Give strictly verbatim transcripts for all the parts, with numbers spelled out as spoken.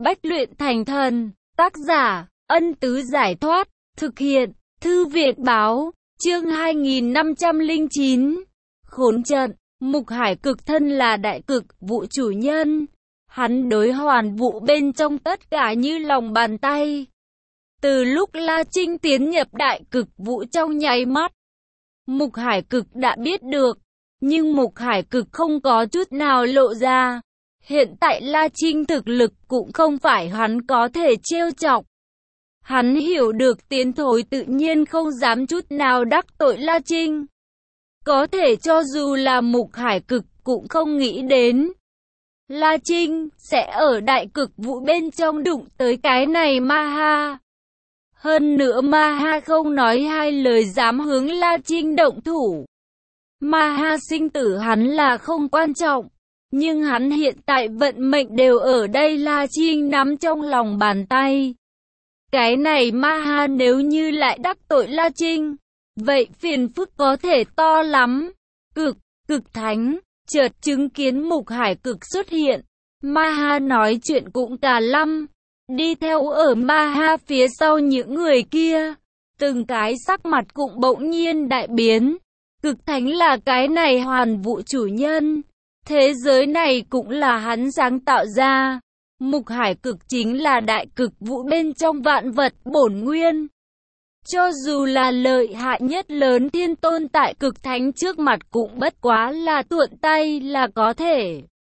Bách luyện thành thần. Tác giả, Ân Tứ Giải Thoát. Thực hiện, Thư viện Báo. Chương hai nghìn năm trăm lẻ chín. Khốn trận. Mục Hải Cực thân là đại cực vụ chủ nhân. Hắn đối hoàn vũ bên trong tất cả như lòng bàn tay. Từ lúc La Trinh tiến nhập đại cực vũ trong nháy mắt, Mục Hải Cực đã biết được, nhưng Mục Hải Cực không có chút nào lộ ra. Hiện tại La Trinh thực lực cũng không phải hắn có thể trêu chọc. Hắn hiểu được Tiến Thối tự nhiên không dám chút nào đắc tội La Trinh. Có thể cho dù là Mục Hải Cực cũng không nghĩ đến La Trinh sẽ ở đại cực vũ bên trong đụng tới cái này Ma Ha. Hơn nữa Ma Ha không nói hai lời dám hướng La Trinh động thủ. Ma Ha sinh tử hắn là không quan trọng, nhưng hắn hiện tại vận mệnh đều ở đây La Trinh nắm trong lòng bàn tay. Cái này Ma Ha nếu như lại đắc tội La Trinh, vậy phiền phức có thể to lắm. Cực, cực thánh, chợt chứng kiến Mục Hải Cực xuất hiện. Ma Ha nói chuyện cũng cả lăm. Đi theo ở Ma Ha phía sau những người kia, từng cái sắc mặt cũng bỗng nhiên đại biến. Cực thánh là cái này hoàn vũ chủ nhân. Thế giới này cũng là hắn sáng tạo ra. Mục Hải Cực chính là đại cực vũ bên trong vạn vật bổn nguyên. Cho dù là lợi hại nhất lớn thiên tôn tại cực thánh trước mặt cũng bất quá là tuộn tay là có thể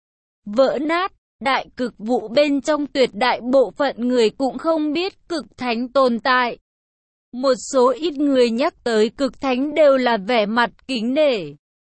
vỡ nát. Đại cực vũ bên trong tuyệt đại bộ phận người cũng không biết cực thánh tồn tại. Một số ít người nhắc tới cực thánh đều là vẻ mặt kính nể.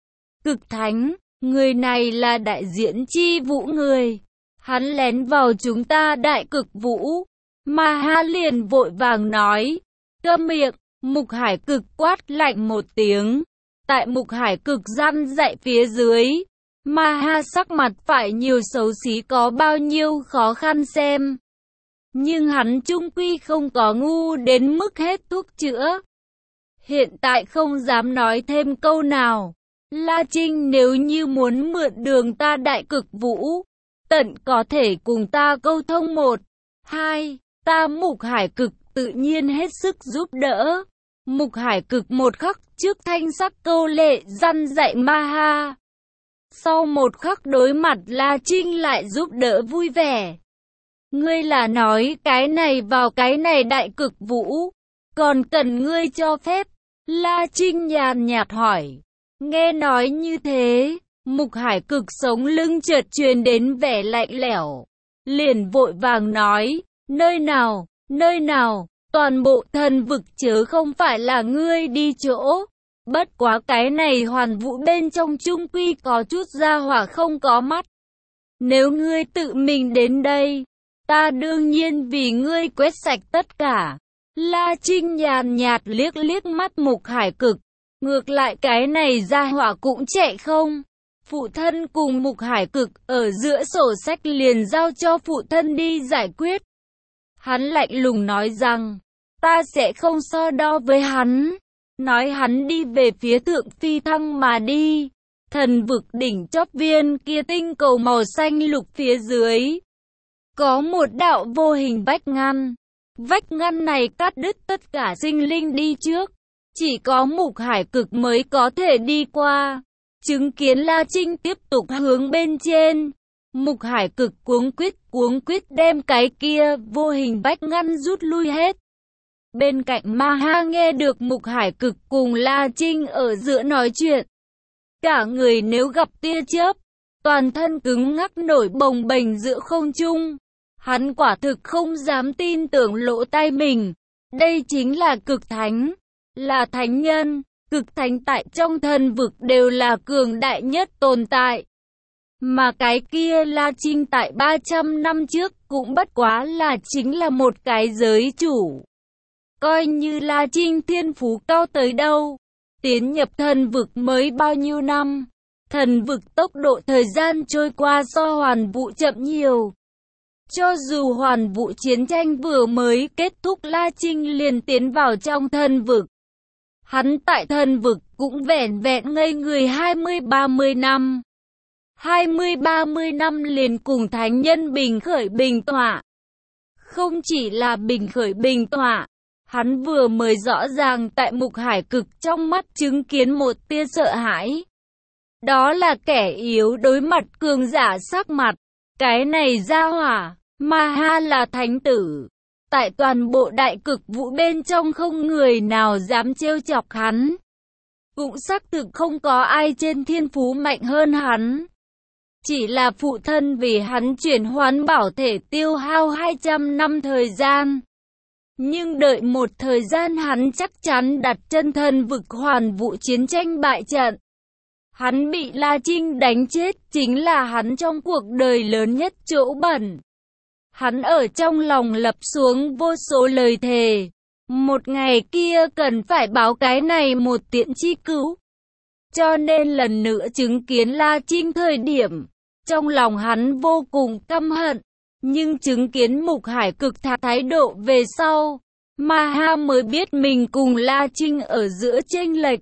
Cực thánh, người này là đại diện chi vũ người. Hắn lén vào chúng ta đại cực vũ. Ma Ha liền vội vàng nói. Câm miệng. Mục Hải Cực quát lạnh một tiếng. Tại Mục Hải Cực răn dạy phía dưới, Ma Ha sắc mặt phải nhiều xấu xí có bao nhiêu khó khăn xem. Nhưng hắn chung quy không có ngu đến mức hết thuốc chữa. Hiện tại không dám nói thêm câu nào. La Trinh nếu như muốn mượn đường ta đại cực vũ, tận có thể cùng ta câu thông một, hai, ta Mục Hải Cực tự nhiên hết sức giúp đỡ. Mục Hải Cực một khắc trước thanh sắc câu lệ răn dạy Ma Ha. Sau một khắc đối mặt La Trinh lại giúp đỡ vui vẻ. Ngươi là nói cái này vào cái này đại cực vũ, còn cần ngươi cho phép? La Trinh nhàn nhạt hỏi. Nghe nói như thế, Mục Hải Cực sống lưng chợt truyền đến vẻ lạnh lẽo. Liền vội vàng nói, nơi nào, nơi nào, toàn bộ thần vực chớ không phải là ngươi đi chỗ. Bất quá cái này hoàn vũ bên trong trung quy có chút gia hỏa không có mắt. Nếu ngươi tự mình đến đây, ta đương nhiên vì ngươi quét sạch tất cả. La Trinh nhàn nhạt liếc liếc mắt Mục Hải Cực. Ngược lại cái này gia hỏa cũng chạy không. Phụ thân cùng Mục Hải Cực ở giữa sổ sách liền giao cho phụ thân đi giải quyết. Hắn lạnh lùng nói rằng, ta sẽ không so đo với hắn. Nói hắn đi về phía thượng phi thăng mà đi. Thần vực đỉnh chóp viên kia tinh cầu màu xanh lục phía dưới. Có một đạo vô hình vách ngăn. Vách ngăn này cắt đứt tất cả sinh linh đi trước. Chỉ có Mục Hải Cực mới có thể đi qua. Chứng kiến La Trinh tiếp tục hướng bên trên. Mục Hải Cực cuống quýt cuống quýt đem cái kia vô hình vách ngăn rút lui hết. Bên cạnh Ma Ha nghe được Mục Hải Cực cùng La Trinh ở giữa nói chuyện. Cả người nếu gặp tia chớp, toàn thân cứng ngắc nổi bồng bềnh giữa không trung. Hắn quả thực không dám tin tưởng lỗ tai mình. Đây chính là cực thánh, là thánh nhân. Cực thánh tại trong thần vực đều là cường đại nhất tồn tại. Mà cái kia La Trinh tại ba trăm năm trước cũng bất quá là chính là một cái giới chủ. Coi như La Trinh thiên phú cao tới đâu, tiến nhập thần vực mới bao nhiêu năm, thần vực tốc độ thời gian trôi qua so hoàn vũ chậm nhiều. Cho dù hoàn vũ chiến tranh vừa mới kết thúc La Trinh liền tiến vào trong thần vực. Hắn tại thần vực cũng vẻn vẹn ngây người hai mươi ba mươi năm. hai mươi ba mươi năm liền cùng thánh nhân bình khởi bình tọa. Không chỉ là bình khởi bình tỏa, hắn vừa mới rõ ràng tại Mục Hải Cực trong mắt chứng kiến một tia sợ hãi. Đó là kẻ yếu đối mặt cường giả sắc mặt. Cái này ra hỏa, Ma Ha là thánh tử. Tại toàn bộ đại cực vũ bên trong không người nào dám trêu chọc hắn. Cũng xác thực không có ai trên thiên phú mạnh hơn hắn. Chỉ là phụ thân vì hắn chuyển hoán bảo thể tiêu hao hai trăm năm thời gian. Nhưng đợi một thời gian hắn chắc chắn đặt chân thần vực hoàn vũ chiến tranh bại trận. Hắn bị La Trinh đánh chết chính là hắn trong cuộc đời lớn nhất chỗ bẩn. Hắn ở trong lòng lập xuống vô số lời thề. Một ngày kia cần phải báo cái này một tiện chi cứu. Cho nên lần nữa chứng kiến La Trinh thời điểm, trong lòng hắn vô cùng căm hận. Nhưng chứng kiến Mục Hải Cực thả thái độ về sau, Ma Ha mới biết mình cùng La Trinh ở giữa chênh lệch.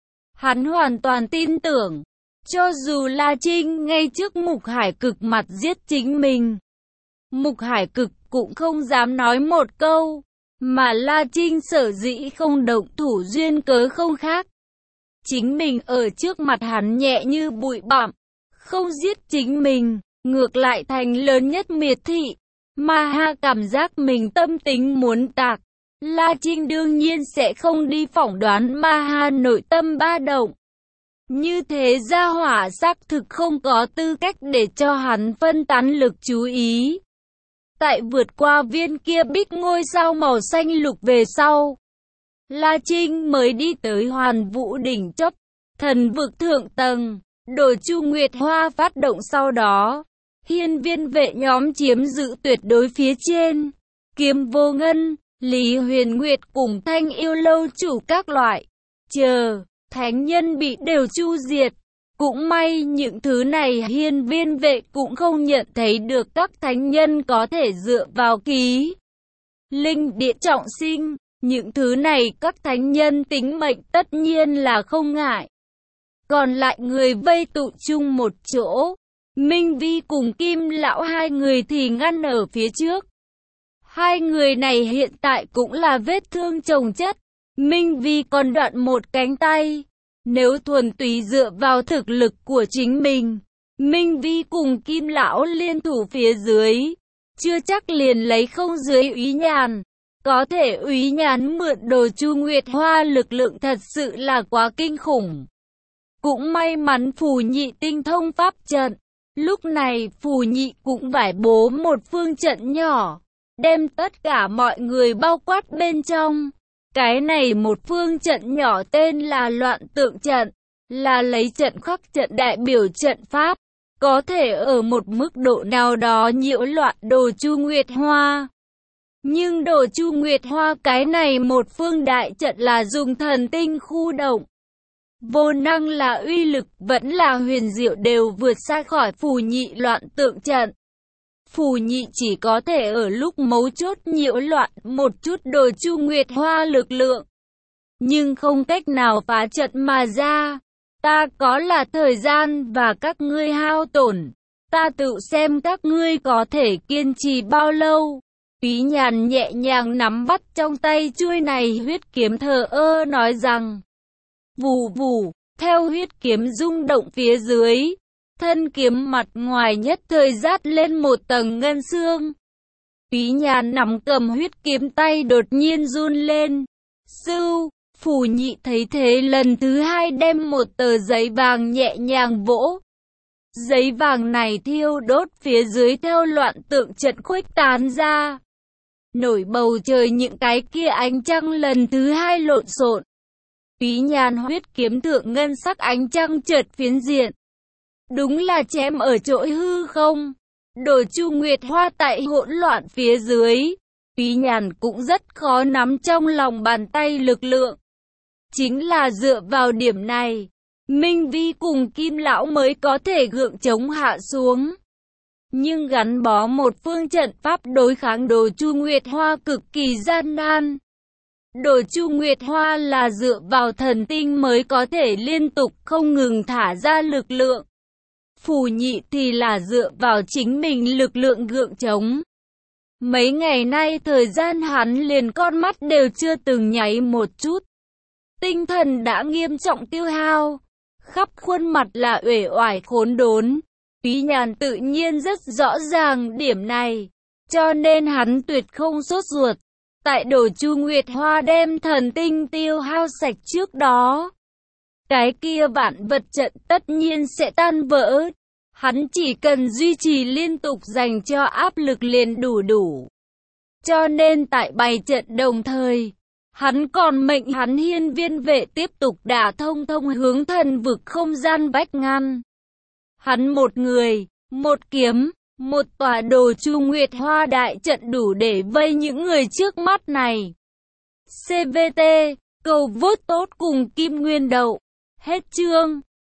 Hắn hoàn toàn tin tưởng, cho dù La Trinh ngay trước Mục Hải Cực mặt giết chính mình, Mục Hải Cực cũng không dám nói một câu, mà La Trinh sở dĩ không động thủ duyên cớ không khác. Chính mình ở trước mặt hắn nhẹ như bụi bặm, không giết chính mình, ngược lại thành lớn nhất miệt thị. Ma Ha cảm giác mình tâm tính muốn tạc. La Trinh đương nhiên sẽ không đi phỏng đoán Ma Ha nội tâm ba động. Như thế gia hỏa xác thực không có tư cách để cho hắn phân tán lực chú ý. Tại vượt qua viên kia bích ngôi sao màu xanh lục về sau, La Trinh mới đi tới Hoàn Vũ đỉnh chóp, thần vực thượng tầng. Đồ Chu Nguyệt Hoa phát động sau đó, hiên viên vệ nhóm chiếm giữ tuyệt đối phía trên. Kiếm Vô Ngân, Lý Huyền Nguyệt cùng Thanh Yêu Lâu chủ các loại, chờ, thánh nhân bị đều chu diệt. Cũng may những thứ này hiên viên vệ cũng không nhận thấy được các thánh nhân có thể dựa vào ký linh địa trọng sinh. Những thứ này các thánh nhân tính mệnh tất nhiên là không ngại. Còn lại người vây tụ chung một chỗ, Minh Vi cùng Kim Lão hai người thì ngăn ở phía trước. Hai người này hiện tại cũng là vết thương chồng chất. Minh Vi còn đoạn một cánh tay. Nếu thuần túy dựa vào thực lực của chính mình, Minh Vi cùng Kim Lão liên thủ phía dưới, chưa chắc liền lấy không dưới Úy Nhàn. Có thể Úy Nhàn mượn Đồ Chu Nguyệt Hoa lực lượng thật sự là quá kinh khủng. Cũng may mắn Phù Nhị tinh thông pháp trận. Lúc này Phù Nhị cũng vải bố một phương trận nhỏ, đem tất cả mọi người bao quát bên trong. Cái này một phương trận nhỏ tên là Loạn Tượng Trận, là lấy trận khắc trận đại biểu trận pháp, có thể ở một mức độ nào đó nhiễu loạn Đồ Chu Nguyệt Hoa. Nhưng Đồ Chu Nguyệt Hoa cái này một phương đại trận là dùng thần tinh khu động. Vô năng là uy lực vẫn là huyền diệu đều vượt xa khỏi Phù Nhị Loạn Tượng Trận. Phù Nhị chỉ có thể ở lúc mấu chốt nhiễu loạn một chút Đồ Chu Nguyệt Hoa lực lượng, nhưng không cách nào phá trận mà ra. Ta có là thời gian và các ngươi hao tổn, ta tự xem các ngươi có thể kiên trì bao lâu. Úy Nhàn nhẹ nhàng nắm bắt trong tay chuôi này huyết kiếm, thờ ơ nói rằng, vù vù, theo huyết kiếm rung động phía dưới, thân kiếm mặt ngoài nhất thời rát lên một tầng ngân xương. Úy Nhàn nắm cầm huyết kiếm tay đột nhiên run lên. Sưu, Phù Nhị thấy thế lần thứ hai đem một tờ giấy vàng nhẹ nhàng vỗ. Giấy vàng này thiêu đốt phía dưới theo Loạn Tượng Trận khuếch tán ra. Nổi bầu trời những cái kia ánh trăng lần thứ hai lộn xộn. Úy Nhàn huyết kiếm thượng ngân sắc ánh trăng chợt phiến diện. Đúng là chém ở chỗ hư không. Đồ Chu Nguyệt Hoa tại hỗn loạn phía dưới, Úy Nhàn cũng rất khó nắm trong lòng bàn tay lực lượng. Chính là dựa vào điểm này, Minh Vi cùng Kim Lão mới có thể gượng chống hạ xuống. Nhưng gắn bó một phương trận pháp đối kháng Đồ Chu Nguyệt Hoa cực kỳ gian nan. Đồ Chu Nguyệt Hoa là dựa vào thần tinh mới có thể liên tục không ngừng thả ra lực lượng. Phù Nhị thì là dựa vào chính mình lực lượng gượng chống. Mấy ngày nay thời gian hắn liền con mắt đều chưa từng nháy một chút. Tinh thần đã nghiêm trọng tiêu hao, khắp khuôn mặt là uể oải khốn đốn. Quý Nhàn tự nhiên rất rõ ràng điểm này, cho nên hắn tuyệt không sốt ruột. Tại Đồ Chu Nguyệt Hoa đem thần tinh tiêu hao sạch trước đó, cái kia vạn vật trận tất nhiên sẽ tan vỡ. Hắn chỉ cần duy trì liên tục dành cho áp lực liền đủ đủ. Cho nên tại bày trận đồng thời, hắn còn mệnh hắn hiên viên vệ tiếp tục đả thông thông hướng thần vực không gian vách ngăn. Hắn một người, một kiếm, một tòa Đồ Chu Nguyệt Hoa đại trận đủ để vây những người trước mắt này. xê vê tê, cầu vote tốt cùng Kim Nguyên Đậu. Hết chương.